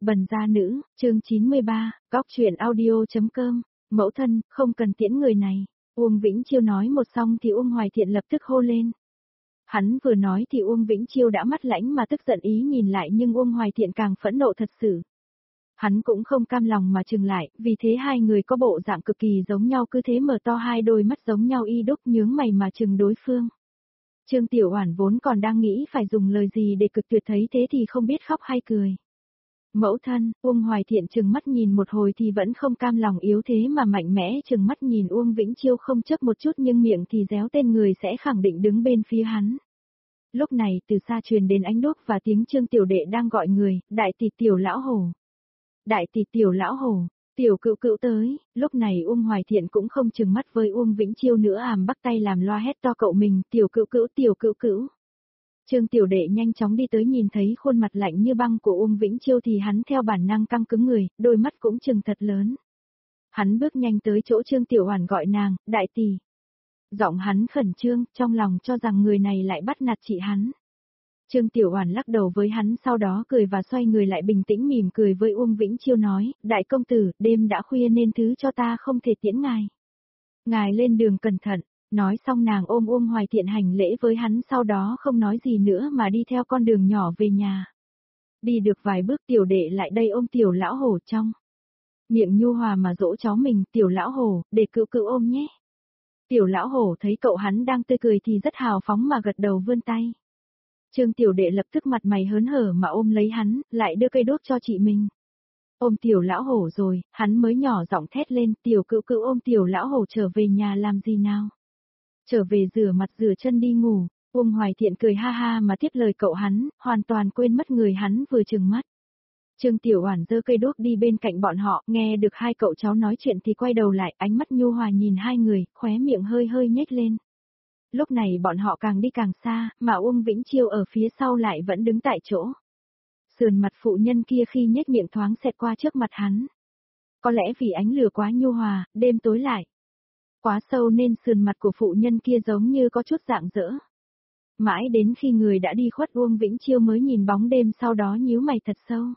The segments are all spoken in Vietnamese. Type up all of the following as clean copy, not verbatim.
Bần gia nữ, chương 93, góc truyện audio.com, mẫu thân, không cần tiễn người này. Uông Vĩnh Chiêu nói một xong thì Uông Hoài Thiện lập tức hô lên. Hắn vừa nói thì Uông Vĩnh Chiêu đã mắt lãnh mà tức giận ý nhìn lại, nhưng Uông Hoài Thiện càng phẫn nộ thật sự. Hắn cũng không cam lòng mà chừng lại, vì thế hai người có bộ dạng cực kỳ giống nhau, cứ thế mở to hai đôi mắt giống nhau y đúc, nhướng mày mà chừng đối phương. Trương Tiểu Oản vốn còn đang nghĩ phải dùng lời gì để cực tuyệt, thấy thế thì không biết khóc hay cười. Mẫu thân, Uông Hoài Thiện chừng mắt nhìn một hồi thì vẫn không cam lòng, yếu thế mà mạnh mẽ chừng mắt nhìn Uông Vĩnh Chiêu không chấp một chút, nhưng miệng thì réo tên người sẽ khẳng định đứng bên phía hắn. Lúc này từ xa truyền đến ánh đuốc và tiếng Trương Tiểu Đệ đang gọi người, đại tỷ Tiểu lão hổ. Đại tỷ Tiểu lão hổ, Tiểu Cữu Cữu tới. Lúc này Uông Hoài Thiện cũng không chừng mắt với Uông Vĩnh Chiêu nữa, bắt tay làm loa hét to cậu mình, Tiểu Cữu Cữu, Tiểu Cữu Cữu. Trương Tiểu Đệ nhanh chóng đi tới, nhìn thấy khuôn mặt lạnh như băng của Uông Vĩnh Chiêu thì hắn theo bản năng căng cứng người, đôi mắt cũng trừng thật lớn. Hắn bước nhanh tới chỗ Trương Tiểu Oản gọi nàng, đại tỷ. Giọng hắn khẩn trương, trong lòng cho rằng người này lại bắt nạt chị hắn. Trương Tiểu Oản lắc đầu với hắn, sau đó cười và xoay người lại bình tĩnh mỉm cười với Uông Vĩnh Chiêu nói, đại công tử, đêm đã khuya nên thứ cho ta không thể tiễn ngài. Ngài lên đường cẩn thận. Nói xong nàng ôm Uông Hoài Thiện hành lễ với hắn, sau đó không nói gì nữa mà đi theo con đường nhỏ về nhà. Đi được vài bước Tiểu Đệ lại đây ôm Tiểu lão hổ trong miệng nhu hòa mà dỗ cháu mình, Tiểu lão hổ, để Cữu Cữu ôm nhé. Tiểu lão hổ thấy cậu hắn đang tươi cười thì rất hào phóng mà gật đầu vươn tay. Trương Tiểu Đệ lập tức mặt mày hớn hở mà ôm lấy hắn, lại đưa cây đuốc cho chị mình. Ôm Tiểu lão hổ rồi, hắn mới nhỏ giọng thét lên, Tiểu Cữu Cữu ôm Tiểu lão hổ trở về nhà làm gì nào? Trở về rửa mặt rửa chân đi ngủ. Uông Hoài Thiện cười ha ha mà tiếp lời cậu hắn, hoàn toàn quên mất người hắn vừa trừng mắt. Trương Tiểu Oản giơ cây đuốc đi bên cạnh bọn họ, nghe được hai cậu cháu nói chuyện thì quay đầu lại, ánh mắt nhu hòa nhìn hai người, khóe miệng hơi hơi nhếch lên. Lúc này bọn họ càng đi càng xa, mà Uông Vĩnh Chiêu ở phía sau lại vẫn đứng tại chỗ. Sườn mặt phụ nhân kia khi nhếch miệng thoáng xẹt qua trước mặt hắn. Có lẽ vì ánh lửa quá nhu hòa, đêm tối lại quá sâu nên sườn mặt của phụ nhân kia giống như có chút rạng rỡ. Mãi đến khi người đã đi khuất Uông Vĩnh Chiêu mới nhìn bóng đêm, sau đó nhíu mày thật sâu.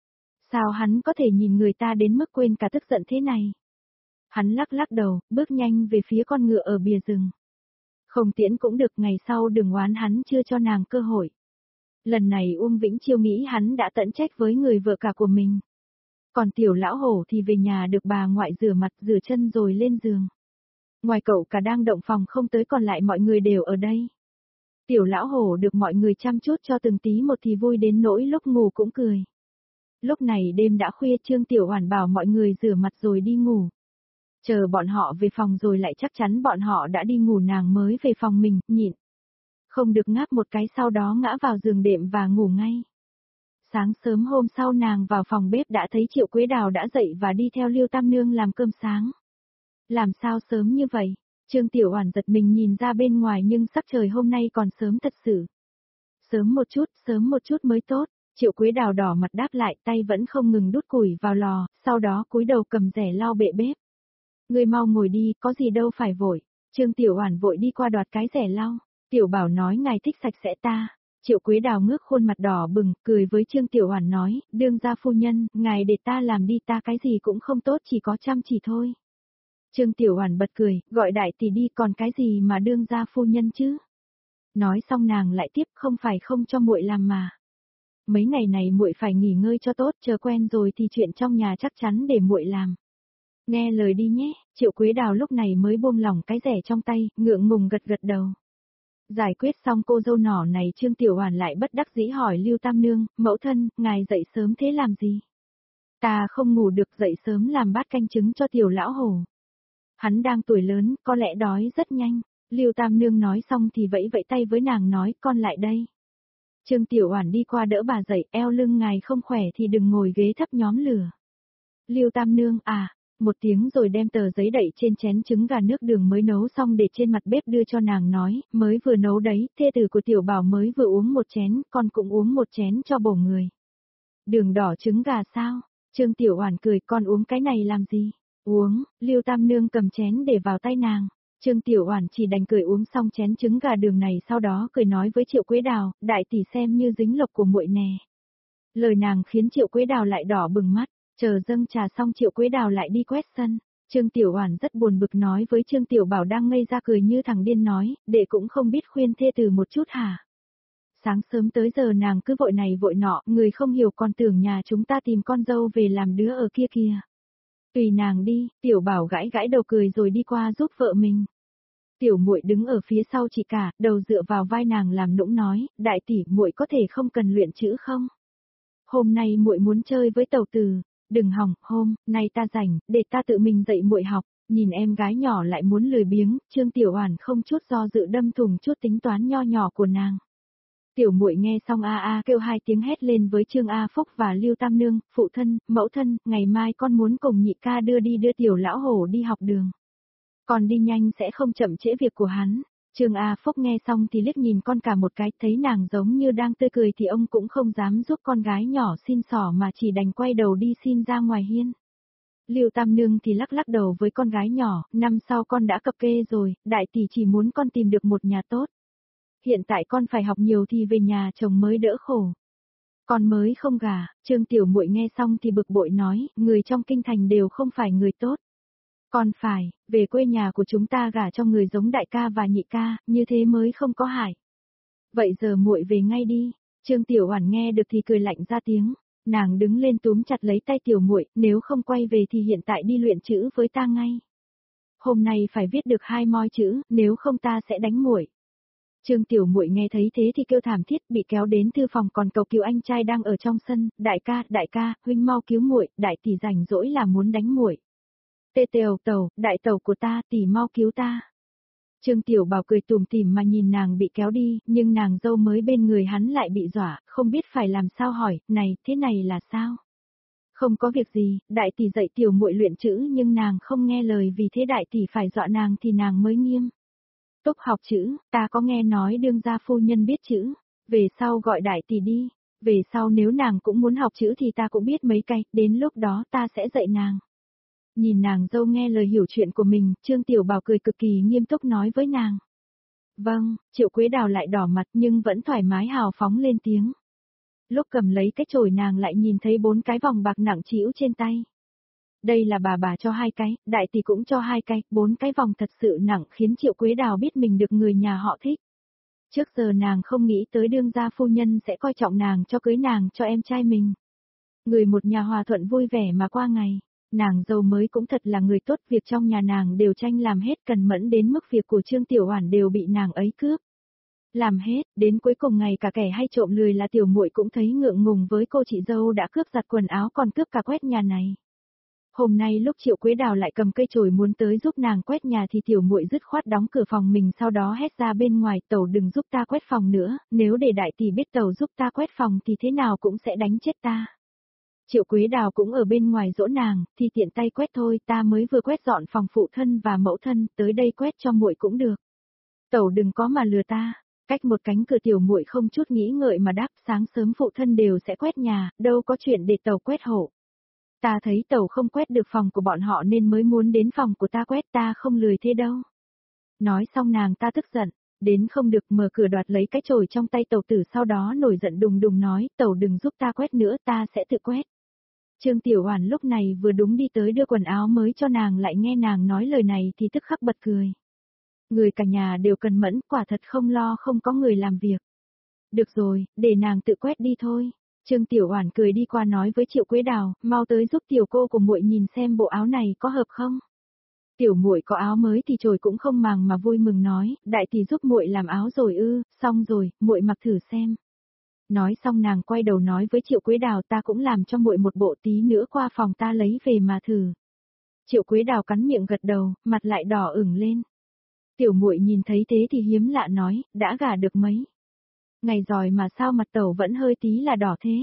Sao hắn có thể nhìn người ta đến mức quên cả tức giận thế này? Hắn lắc lắc đầu, bước nhanh về phía con ngựa ở bìa rừng. Không tiễn cũng được, ngày sau đừng oán hắn chưa cho nàng cơ hội. Lần này Uông Vĩnh Chiêu nghĩ hắn đã tận trách với người vợ cả của mình. Còn Tiểu lão hổ thì về nhà được bà ngoại rửa mặt rửa chân rồi lên giường. Ngoài cậu cả đang động phòng không tới, còn lại mọi người đều ở đây. Tiểu lão hổ được mọi người chăm chút cho từng tí một thì vui đến nỗi lúc ngủ cũng cười. Lúc này đêm đã khuya, Trương Tiểu Oản bảo mọi người rửa mặt rồi đi ngủ. Chờ bọn họ về phòng rồi lại chắc chắn bọn họ đã đi ngủ, nàng mới về phòng mình, nhịn không được ngáp một cái, sau đó ngã vào giường đệm và ngủ ngay. Sáng sớm hôm sau nàng vào phòng bếp đã thấy Triệu Quế Đào đã dậy và đi theo Liêu Tam Nương làm cơm sáng. Làm sao sớm như vậy? Trương Tiểu Oản giật mình nhìn ra bên ngoài, nhưng sắc trời hôm nay còn sớm thật sự. Sớm một chút mới tốt. Triệu Quế Đào đỏ mặt đáp lại, tay vẫn không ngừng đút củi vào lò, sau đó cúi đầu cầm rẻ lau bệ bếp. Ngươi mau ngồi đi, có gì đâu phải vội. Trương Tiểu Oản vội đi qua đoạt cái rẻ lau. Tiểu Bảo nói ngài thích sạch sẽ ta. Triệu Quế Đào ngước khuôn mặt đỏ bừng, cười với Trương Tiểu Oản nói, đương gia phu nhân, ngài để ta làm đi, ta cái gì cũng không tốt, chỉ có chăm chỉ thôi. Trương Tiểu Oản bật cười, gọi đại tỷ đi, còn cái gì mà đương gia phu nhân chứ? Nói xong nàng lại tiếp, không phải không cho muội làm mà. Mấy ngày này muội phải nghỉ ngơi cho tốt, chờ quen rồi thì chuyện trong nhà chắc chắn để muội làm. Nghe lời đi nhé. Triệu Quế Đào lúc này mới buông lỏng cái rẻ trong tay, ngượng ngùng gật gật đầu. Giải quyết xong cô dâu nhỏ này, Trương Tiểu Oản lại bất đắc dĩ hỏi Lưu Tam Nương, mẫu thân, ngài dậy sớm thế làm gì? Ta không ngủ được, dậy sớm làm bát canh trứng cho Tiểu lão hổ. Hắn đang tuổi lớn, có lẽ đói rất nhanh. Lưu Tam Nương nói xong thì vẫy vẫy tay với nàng nói, con lại đây. Trương Tiểu Oản đi qua đỡ bà dậy, eo lưng ngài không khỏe thì đừng ngồi ghế thấp nhóm lửa. Lưu Tam Nương một tiếng rồi đem tờ giấy đậy trên chén trứng gà nước đường mới nấu xong để trên mặt bếp đưa cho nàng nói, mới vừa nấu đấy, thê tử của Tiểu Bảo mới vừa uống một chén, con cũng uống một chén cho bổ người. Đường đỏ trứng gà sao? Trương Tiểu Oản cười, con uống cái này làm gì? Uống. Lưu Tam Nương cầm chén để vào tay nàng. Trương Tiểu Oản chỉ đành cười uống xong chén trứng gà đường này, sau đó cười nói với Triệu Quế Đào, đại tỷ xem như dính lộc của muội nè. Lời nàng khiến Triệu Quế Đào lại đỏ bừng mắt, chờ dâng trà xong Triệu Quế Đào lại đi quét sân. Trương Tiểu Oản rất buồn bực nói với Trương Tiểu Bảo đang ngây ra cười như thằng điên nói, đệ cũng không biết khuyên thê từ một chút hả? Sáng sớm tới giờ nàng cứ vội này vội nọ, người không hiểu còn tưởng nhà chúng ta tìm con dâu về làm đứa ở kia kìa. Tùy nàng đi, Tiểu Bảo gãi gãi đầu cười rồi đi qua giúp vợ mình. Tiểu muội đứng ở phía sau chị cả, đầu dựa vào vai nàng làm nũng nói, đại tỷ muội có thể không cần luyện chữ không? Hôm nay muội muốn chơi với Tẩu Tử, đừng hỏng, hôm nay ta rảnh, để ta tự mình dạy muội học. Nhìn em gái nhỏ lại muốn lười biếng, Trương Tiểu Oản không chút do dự đâm thủng chút tính toán nho nhỏ của nàng. Tiểu muội nghe xong a a kêu hai tiếng hét lên với Trương A Phúc và Lưu Tam Nương, phụ thân, mẫu thân, ngày mai con muốn cùng nhị ca đưa tiểu lão hổ đi học đường. Con đi nhanh sẽ không chậm trễ việc của hắn. Trương A Phúc nghe xong thì liếc nhìn con cả một cái, thấy nàng giống như đang tươi cười thì ông cũng không dám giúp con gái nhỏ xin xỏ mà chỉ đành quay đầu đi xin ra ngoài hiên. Lưu Tam Nương thì lắc lắc đầu với con gái nhỏ, năm sau con đã cập kê rồi, đại tỷ chỉ muốn con tìm được một nhà tốt. Hiện tại con phải học nhiều thì về nhà chồng mới đỡ khổ. Con mới không gả, Trương Tiểu Muội nghe xong thì bực bội nói, người trong kinh thành đều không phải người tốt. Con phải, về quê nhà của chúng ta gả cho người giống đại ca và nhị ca, như thế mới không có hại. Vậy giờ muội về ngay đi. Trương Tiểu Oản nghe được thì cười lạnh ra tiếng, nàng đứng lên túm chặt lấy tay Tiểu Muội, nếu không quay về thì hiện tại đi luyện chữ với ta ngay. Hôm nay phải viết được 2 moi chữ, nếu không ta sẽ đánh muội. Trương Tiểu Muội nghe thấy thế thì kêu thảm thiết, bị kéo đến thư phòng còn cầu cứu anh trai đang ở trong sân, đại ca, huynh mau cứu muội, đại tỷ rảnh rỗi là muốn đánh muội. Tê Tèo Tẩu, đại tẩu của ta, tỷ mau cứu ta. Trương Tiểu Bảo cười tủm tỉm mà nhìn nàng bị kéo đi, nhưng nàng dâu mới bên người hắn lại bị dọa, không biết phải làm sao hỏi, này, thế này là sao? Không có việc gì, đại tỷ dạy tiểu muội luyện chữ nhưng nàng không nghe lời vì thế đại tỷ phải dọa nàng thì nàng mới nghiêm. Túc học chữ, ta có nghe nói đương gia phu nhân biết chữ, về sau gọi đại tỷ đi, về sau nếu nàng cũng muốn học chữ thì ta cũng biết mấy cái, đến lúc đó ta sẽ dạy nàng. Nhìn nàng dâu nghe lời hiểu chuyện của mình, Trương Tiểu Bảo cười cực kỳ nghiêm túc nói với nàng. Vâng, Triệu Quế Đào lại đỏ mặt nhưng vẫn thoải mái hào phóng lên tiếng. Lúc cầm lấy cái chổi nàng lại nhìn thấy 4 cái vòng bạc nặng trĩu trên tay. Đây là bà cho 2 cái, đại tỷ cũng cho 2 cái, 4 cái vòng thật sự nặng khiến Triệu Quế Đào biết mình được người nhà họ thích. Trước giờ nàng không nghĩ tới đương gia phu nhân sẽ coi trọng nàng cho cưới nàng cho em trai mình. Người một nhà hòa thuận vui vẻ mà qua ngày. Nàng dâu mới cũng thật là người tốt, việc trong nhà nàng đều tranh làm hết, cần mẫn đến mức việc của Trương Tiểu Oản đều bị nàng ấy cướp. Làm hết, đến cuối cùng ngày cả kẻ hay trộm lười là Tiểu Muội cũng thấy ngượng ngùng với cô chị dâu đã cướp giặt quần áo còn cướp cả quét nhà này. Hôm nay lúc Triệu Quế Đào lại cầm cây chổi muốn tới giúp nàng quét nhà thì Tiểu Muội dứt khoát đóng cửa phòng mình, sau đó hét ra bên ngoài, tẩu đừng giúp ta quét phòng nữa, nếu để đại tỷ biết tẩu giúp ta quét phòng thì thế nào cũng sẽ đánh chết ta. Triệu Quế Đào cũng ở bên ngoài dỗ nàng, thì tiện tay quét thôi, ta mới vừa quét dọn phòng phụ thân và mẫu thân, tới đây quét cho muội cũng được. Tẩu đừng có mà lừa ta. Cách một cánh cửa Tiểu Muội không chút nghĩ ngợi mà đáp, sáng sớm phụ thân đều sẽ quét nhà, đâu có chuyện để tẩu quét hộ. Ta thấy tẩu không quét được phòng của bọn họ nên mới muốn đến phòng của ta quét, ta không lười thế đâu. Nói xong nàng ta tức giận, đến không được mở cửa đoạt lấy cái chổi trong tay Tẩu Tử, sau đó nổi giận đùng đùng nói, tẩu đừng giúp ta quét nữa, ta sẽ tự quét. Trương Tiểu Oản lúc này vừa đúng đi tới đưa quần áo mới cho nàng, lại nghe nàng nói lời này thì tức khắc bật cười. Người cả nhà đều cần mẫn, quả thật không lo không có người làm việc. Được rồi, để nàng tự quét đi thôi. Trương Tiểu Oản cười đi qua nói với Triệu Quế Đào, mau tới giúp tiểu cô của muội nhìn xem bộ áo này có hợp không. Tiểu muội có áo mới thì trồi cũng không màng mà vui mừng nói, đại tỷ giúp muội làm áo rồi ư, xong rồi, muội mặc thử xem. Nói xong nàng quay đầu nói với Triệu Quế Đào, ta cũng làm cho muội một bộ, tí nữa qua phòng ta lấy về mà thử. Triệu Quế Đào cắn miệng gật đầu, mặt lại đỏ ửng lên. Tiểu muội nhìn thấy thế thì hiếm lạ nói, đã gả được mấy ngày rồi mà sao mặt tẩu vẫn hơi tí là đỏ thế.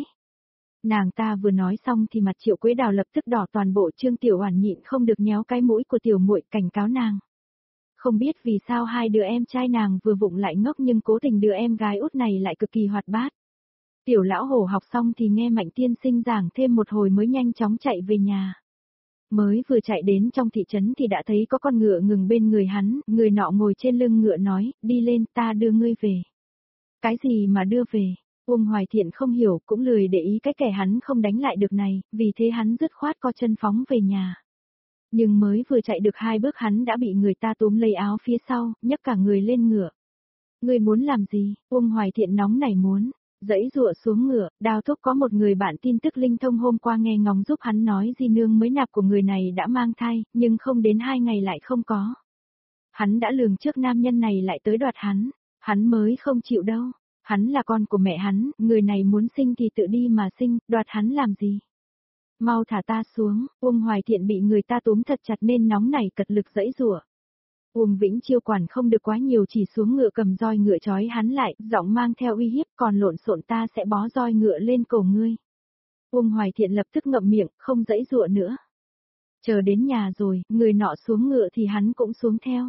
Nàng ta vừa nói xong thì mặt Triệu Quế Đào lập tức đỏ toàn bộ. Trương Tiểu Oản nhịn không được nhéo cái mũi của tiểu muội cảnh cáo nàng. Không biết vì sao hai đứa em trai nàng vừa vụng lại ngốc nhưng cố tình đứa em gái út này lại cực kỳ hoạt bát. Tiểu lão hổ học xong thì nghe Mạnh tiên sinh giảng thêm một hồi mới nhanh chóng chạy về nhà. Mới vừa chạy đến trong thị trấn thì đã thấy có con ngựa ngừng bên người hắn, người nọ ngồi trên lưng ngựa nói, đi lên ta đưa ngươi về. Cái gì mà đưa về? Uông Hoài Thiện không hiểu, cũng lười để ý cái kẻ hắn không đánh lại được này, vì thế hắn dứt khoát co chân phóng về nhà. Nhưng mới vừa chạy được 2 bước hắn đã bị người ta túm lấy áo phía sau, nhấc cả người lên ngựa. Ngươi muốn làm gì? Uông Hoài Thiện nóng nảy muốn. Dãy dụa xuống ngựa, Đao Thúc có một người bạn tin tức linh thông hôm qua nghe ngóng giúp hắn nói Di Nương mới nạp của người này đã mang thai, nhưng không đến 2 ngày lại không có. Hắn đã lường trước nam nhân này lại tới đoạt hắn mới không chịu đâu. Hắn là con của mẹ hắn, người này muốn sinh thì tự đi mà sinh, đoạt hắn làm gì? Mau thả ta xuống, Uông Hoài Thiện bị người ta túm thật chặt nên nóng nảy cật lực dãy rủa. Uông Vĩnh Chiêu quản không được quá nhiều, chỉ xuống ngựa cầm roi ngựa trói hắn lại, giọng mang theo uy hiếp, còn lộn xộn ta sẽ bó roi ngựa lên cổ ngươi. Uông Hoài Thiện lập tức ngậm miệng, không dãy dụa nữa. Chờ đến nhà rồi, người nọ xuống ngựa thì hắn cũng xuống theo.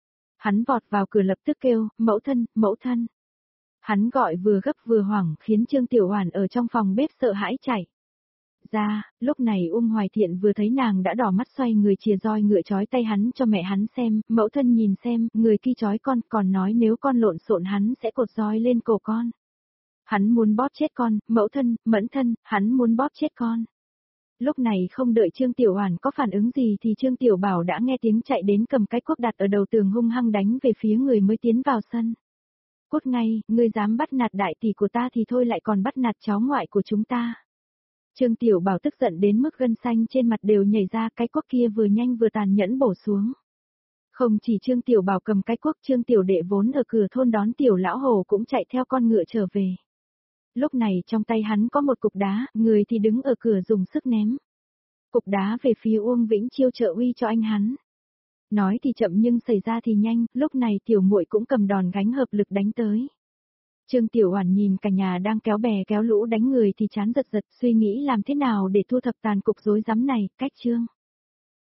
Hắn vọt vào cửa lập tức kêu, mẫu thân, mẫu thân. Hắn gọi vừa gấp vừa hoảng khiến Trương Tiểu Hoàn ở trong phòng bếp sợ hãi chạy ra. Lúc này Uông Hoài Thiện vừa thấy nàng đã đỏ mắt, xoay người chìa roi ngựa trói tay hắn cho mẹ hắn xem, mẫu thân nhìn xem, người kia trói con, còn nói nếu con lộn xộn hắn sẽ cột roi lên cổ con. Hắn muốn bóp chết con, mẫu thân, mẫn thân, hắn muốn bóp chết con. Lúc này không đợi Trương Tiểu Hoàn có phản ứng gì thì Trương Tiểu Bảo đã nghe tiếng chạy đến, cầm cái cuốc đặt ở đầu tường hung hăng đánh về phía người mới tiến vào sân. Cút ngay, ngươi dám bắt nạt đại tỷ của ta thì thôi lại còn bắt nạt cháu ngoại của chúng ta. Trương Tiểu Bảo tức giận đến mức gân xanh trên mặt đều nhảy ra, cái cuốc kia vừa nhanh vừa tàn nhẫn bổ xuống. Không chỉ Trương Tiểu Bảo cầm cái cuốc, Trương Tiểu Đệ vốn ở cửa thôn đón Tiểu Lão Hồ cũng chạy theo con ngựa trở về. Lúc này trong tay hắn có một cục đá, người thì đứng ở cửa dùng sức ném cục đá về phía Uông Vĩnh Chiêu trợ uy cho anh hắn. Nói thì chậm nhưng xảy ra thì nhanh, lúc này Tiểu Muội cũng cầm đòn gánh hợp lực đánh tới. Trương Tiểu Hoàn nhìn cả nhà đang kéo bè kéo lũ đánh người thì chán giật giật, suy nghĩ làm thế nào để thu thập tàn cục rối rắm này, cách Trương